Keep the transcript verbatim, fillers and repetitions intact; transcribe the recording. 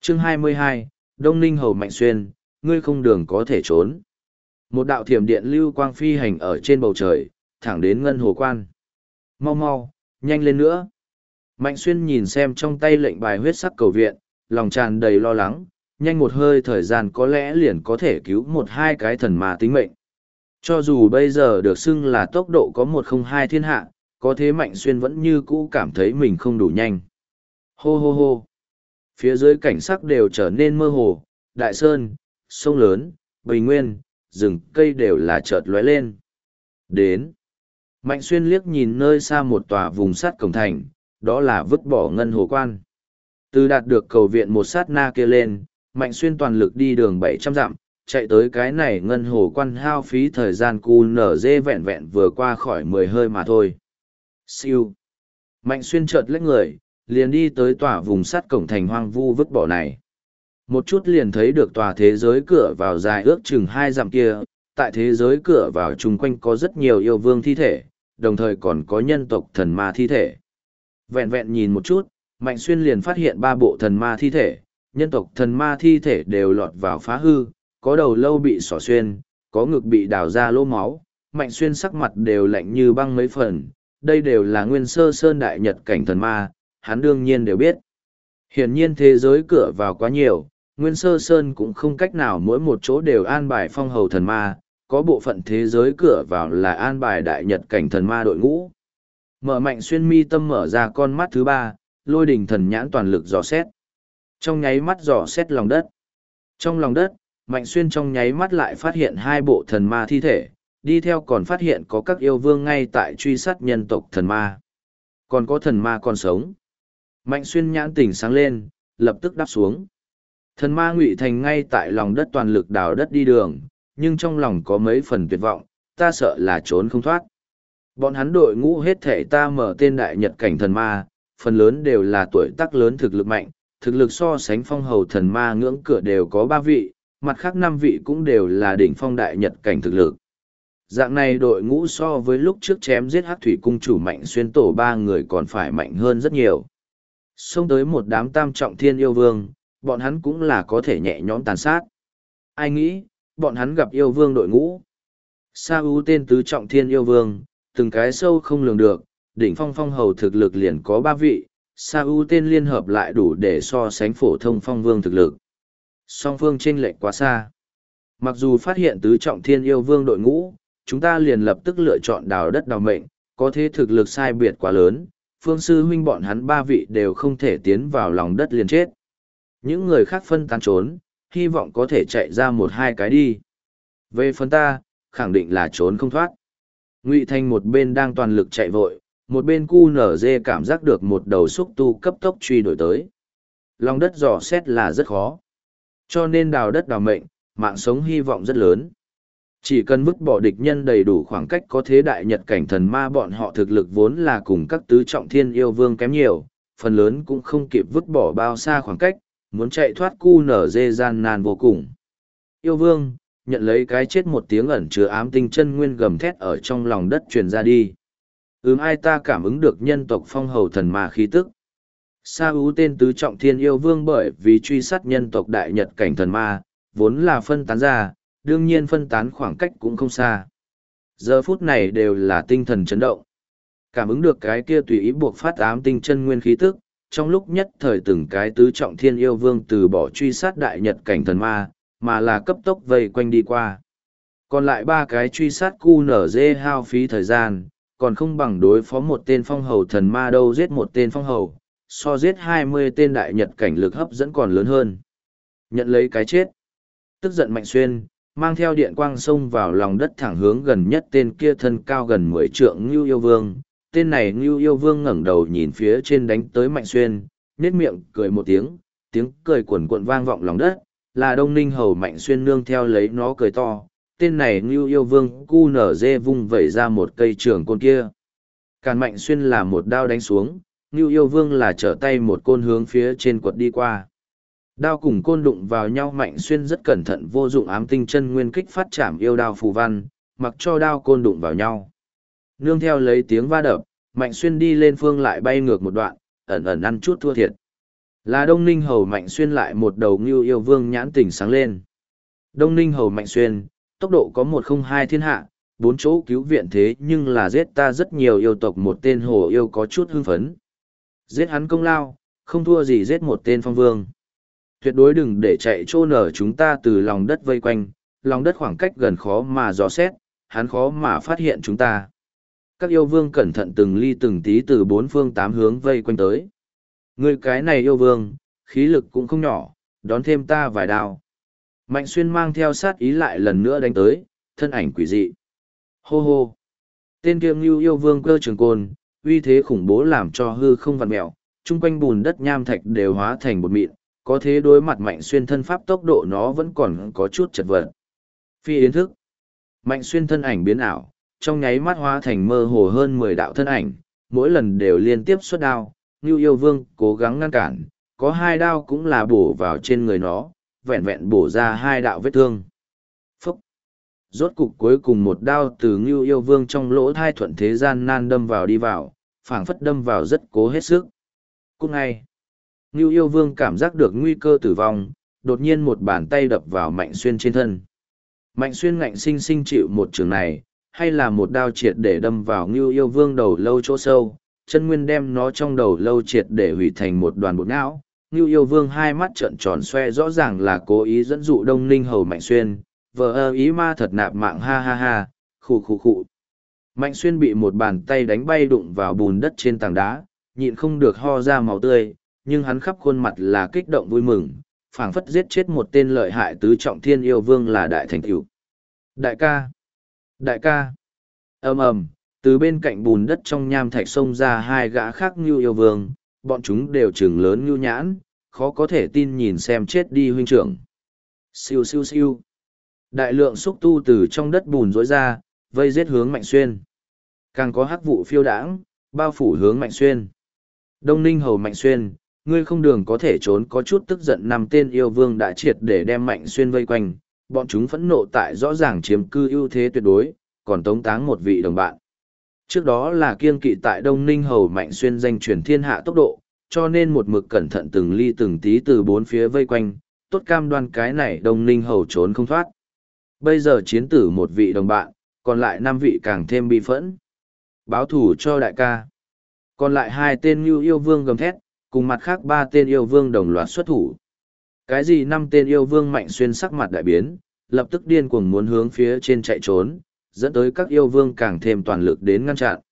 Chương hai mươi hai, Đông Ninh Hầu Mạnh Xuyên, ngươi không đường có thể trốn. Một đạo thiểm điện lưu quang phi hành ở trên bầu trời, thẳng đến ngân hồ quan. Mau mau, nhanh lên nữa. Mạnh Xuyên nhìn xem trong tay lệnh bài huyết sắc cầu viện, lòng tràn đầy lo lắng, nhanh một hơi thời gian có lẽ liền có thể cứu một hai cái thần ma tính mệnh. Cho dù bây giờ được xưng là tốc độ có một không hai thiên hạ, có thế Mạnh Xuyên vẫn như cũ cảm thấy mình không đủ nhanh. Hô hô hô. Phía dưới cảnh sắc đều trở nên mơ hồ, đại sơn, sông lớn, bình nguyên, rừng cây đều là chợt lóe lên. Đến. Mạnh Xuyên liếc nhìn nơi xa một tòa vùng sắt cổng thành, đó là vứt bỏ ngân hồ quan. Từ đạt được cầu viện một sát na kia lên, Mạnh Xuyên toàn lực đi đường bảy trăm dặm, chạy tới cái này ngân hồ quan hao phí thời gian cu nở dê vẹn vẹn vừa qua khỏi mười hơi mà thôi. Siêu. Mạnh Xuyên chợt lách người, liền đi tới tòa vùng sắt cổng thành hoang vu vứt bỏ này. Một chút liền thấy được tòa thế giới cửa vào dài ước chừng hai dặm kia, tại thế giới cửa vào chung quanh có rất nhiều yêu vương thi thể, đồng thời còn có nhân tộc thần ma thi thể. Vẹn vẹn nhìn một chút, Mạnh Xuyên liền phát hiện ba bộ thần ma thi thể, nhân tộc thần ma thi thể đều lọt vào phá hư, có đầu lâu bị xỏ xuyên, có ngực bị đào ra lỗ máu, Mạnh Xuyên sắc mặt đều lạnh như băng mấy phần, đây đều là nguyên sơ sơn đại nhật cảnh thần ma, hắn đương nhiên đều biết. Hiển nhiên thế giới cửa vào quá nhiều, nguyên sơ sơn cũng không cách nào mỗi một chỗ đều an bài phong hầu thần ma, có bộ phận thế giới cửa vào là an bài đại nhật cảnh thần ma đội ngũ. Mở Mạnh Xuyên mi tâm mở ra con mắt thứ ba, lôi đình thần nhãn toàn lực dò xét. Trong nháy mắt dò xét lòng đất. Trong lòng đất, Mạnh Xuyên trong nháy mắt lại phát hiện hai bộ thần ma thi thể, đi theo còn phát hiện có các yêu vương ngay tại truy sát nhân tộc thần ma. Còn có thần ma còn sống. Mạnh Xuyên nhãn tỉnh sáng lên, lập tức đáp xuống. Thần ma Ngụy Thành ngay tại lòng đất toàn lực đào đất đi đường, nhưng trong lòng có mấy phần tuyệt vọng, ta sợ là trốn không thoát. Bọn hắn đội ngũ hết thể ta mở tên đại nhật cảnh thần ma, phần lớn đều là tuổi tác lớn thực lực mạnh, thực lực so sánh phong hầu thần ma ngưỡng cửa đều có ba vị, mặt khác năm vị cũng đều là đỉnh phong đại nhật cảnh thực lực. Dạng này đội ngũ so với lúc trước chém giết Hắc Thủy cung chủ Mạnh Xuyên tổ ba người còn phải mạnh hơn rất nhiều. Xông tới một đám tam trọng thiên yêu vương, bọn hắn cũng là có thể nhẹ nhõm tàn sát. Ai nghĩ, bọn hắn gặp yêu vương đội ngũ. Sa U tên tứ trọng thiên yêu vương, từng cái sâu không lường được, đỉnh phong phong hầu thực lực liền có ba vị, Sa U tên liên hợp lại đủ để so sánh phổ thông phong vương thực lực. Song phương chênh lệch quá xa. Mặc dù phát hiện tứ trọng thiên yêu vương đội ngũ, chúng ta liền lập tức lựa chọn đào đất đào mệnh, có thế thực lực sai biệt quá lớn, phương sư huynh bọn hắn ba vị đều không thể tiến vào lòng đất liền chết. Những người khác phân tán trốn, hy vọng có thể chạy ra một hai cái đi. Về phần ta, khẳng định là trốn không thoát. Ngụy Thành một bên đang toàn lực chạy vội, một bên cu nở dê cảm giác được một đầu xúc tu cấp tốc truy đuổi tới. Lòng đất dò xét là rất khó. Cho nên đào đất đào mệnh, mạng sống hy vọng rất lớn. Chỉ cần vứt bỏ địch nhân đầy đủ khoảng cách có thế đại nhật cảnh thần ma bọn họ thực lực vốn là cùng các tứ trọng thiên yêu vương kém nhiều, phần lớn cũng không kịp vứt bỏ bao xa khoảng cách, muốn chạy thoát cu nở dê gian nan vô cùng. Yêu vương, nhận lấy cái chết một tiếng ẩn chứa ám tinh chân nguyên gầm thét ở trong lòng đất truyền ra đi. Ừm ai ta cảm ứng được nhân tộc phong hầu thần ma khí tức. Sa Ú tên tứ trọng thiên yêu vương bởi vì truy sát nhân tộc đại nhật cảnh thần ma, vốn là phân tán ra, đương nhiên phân tán khoảng cách cũng không xa. Giờ phút này đều là tinh thần chấn động. Cảm ứng được cái kia tùy ý buộc phát ám tinh chân nguyên khí tức, trong lúc nhất thời từng cái tứ trọng thiên yêu vương từ bỏ truy sát đại nhật cảnh thần ma, mà là cấp tốc vây quanh đi qua. Còn lại ba cái truy sát cu nở dê hao phí thời gian, còn không bằng đối phó một tên phong hầu thần ma đâu giết một tên phong hầu, so giết hai mươi tên đại nhật cảnh lực hấp dẫn còn lớn hơn. Nhận lấy cái chết. Tức giận Mạnh Xuyên, mang theo điện quang xông vào lòng đất thẳng hướng gần nhất tên kia thân cao gần mười trượng Ngưu Yêu Vương. Tên này Ngưu Yêu Vương ngẩng đầu nhìn phía trên đánh tới Mạnh Xuyên, nhếch miệng cười một tiếng, tiếng cười quần quận vang vọng lòng đất, là Đông Ninh Hầu Mạnh Xuyên nương theo lấy nó cười to. Tên này Ngưu Yêu Vương cu nở dê vung vẩy ra một cây trường côn kia. Càn Mạnh Xuyên là một đao đánh xuống, Ngưu Yêu Vương là trở tay một côn hướng phía trên quật đi qua. Đao cùng côn đụng vào nhau Mạnh Xuyên rất cẩn thận vô dụng ám tinh chân nguyên kích phát chạm yêu đao phù văn, mặc cho đao côn đụng vào nhau. Nương theo lấy tiếng va đập, Mạnh Xuyên đi lên phương lại bay ngược một đoạn, ẩn ẩn ăn chút thua thiệt. Là Đông Ninh Hầu Mạnh Xuyên lại một đầu Ngưu Yêu Vương nhãn tỉnh sáng lên. Đông Ninh Hầu Mạnh Xuyên, tốc độ có một không hai thiên hạ, bốn chỗ cứu viện thế nhưng là giết ta rất nhiều yêu tộc, một tên hồ yêu có chút hưng phấn. Giết hắn công lao, không thua gì giết một tên phong vương. Tuyệt đối đừng để chạy trô nở chúng ta từ lòng đất vây quanh, lòng đất khoảng cách gần khó mà dò xét, hắn khó mà phát hiện chúng ta. Các yêu vương cẩn thận từng ly từng tí từ bốn phương tám hướng vây quanh tới. Người cái này yêu vương, khí lực cũng không nhỏ, đón thêm ta vài đao. Mạnh Xuyên mang theo sát ý lại lần nữa đánh tới, thân ảnh quỷ dị. Hô hô. Tên kia Ngưu yêu vương cơ trường côn, uy thế khủng bố làm cho hư không vặn mẹo, chung quanh bùn đất nham thạch đều hóa thành bột mịn, có thế đối mặt Mạnh Xuyên thân pháp tốc độ nó vẫn còn có chút chật vật. Phi yến thức. Mạnh Xuyên thân ảnh biến ảo, trong nháy mắt hóa thành mơ hồ hơn mười đạo thân ảnh, mỗi lần đều liên tiếp xuất đao, Ngưu yêu vương cố gắng ngăn cản, có hai đao cũng là bổ vào trên người nó, vẹn vẹn bổ ra hai đạo vết thương. Phúc! Rốt cục cuối cùng một đao từ Ngưu yêu vương trong lỗ thai thuận thế gian nan đâm vào đi vào, phảng phất đâm vào rất cố hết sức. Cũng ngay, Ngưu yêu vương cảm giác được nguy cơ tử vong, đột nhiên một bàn tay đập vào Mạnh Xuyên trên thân. Mạnh Xuyên ngạnh sinh sinh chịu một trường này, hay là một đao triệt để đâm vào Ngưu yêu vương đầu lâu chỗ sâu, chân nguyên đem nó trong đầu lâu triệt để hủy thành một đoàn bột não. Ngưu yêu vương hai mắt trợn tròn xoe rõ ràng là cố ý dẫn dụ Đông Ninh Hầu Mạnh Xuyên, vờ ơ ý ma thật nạp mạng ha ha ha, khụ khụ khụ. Mạnh Xuyên bị một bàn tay đánh bay đụng vào bùn đất trên tảng đá, nhịn không được ho ra máu tươi, nhưng hắn khắp khuôn mặt là kích động vui mừng, phảng phất giết chết một tên lợi hại tứ trọng thiên yêu vương là đại thành tựu. Đại ca! Đại ca! Ầm ầm, từ bên cạnh bùn đất trong nham thạch xông ra hai gã khác Ngưu yêu vương, bọn chúng đều trừng lớn Ngưu nhãn, khó có thể tin nhìn xem chết đi huynh trưởng. Siêu siêu siêu. Đại lượng xúc tu từ trong đất bùn rối ra, vây giết hướng Mạnh Xuyên. Càng có hắc vụ phiêu đãng, bao phủ hướng Mạnh Xuyên. Đông Ninh Hầu Mạnh Xuyên, ngươi không đường có thể trốn, có chút tức giận. Năm tên yêu vương đã triệt để đem Mạnh Xuyên vây quanh, bọn chúng phẫn nộ tại rõ ràng chiếm cư ưu thế tuyệt đối, còn tống táng một vị đồng bạn. Trước đó là kiên kỵ tại Đông Ninh Hầu Mạnh Xuyên danh truyền thiên hạ tốc độ, cho nên một mực cẩn thận từng ly từng tí từ bốn phía vây quanh, tốt cam đoan cái này Đông Ninh Hầu trốn không thoát. Bây giờ chiến tử một vị đồng bạn, còn lại năm vị càng thêm bi phẫn. Báo thủ cho đại ca. Còn lại hai tên Ngưu yêu vương gầm thét, cùng mặt khác ba tên yêu vương đồng loạt xuất thủ. Cái gì năm tên yêu vương Mạnh Xuyên sắc mặt đại biến, lập tức điên cuồng muốn hướng phía trên chạy trốn, dẫn tới các yêu vương càng thêm toàn lực đến ngăn chặn.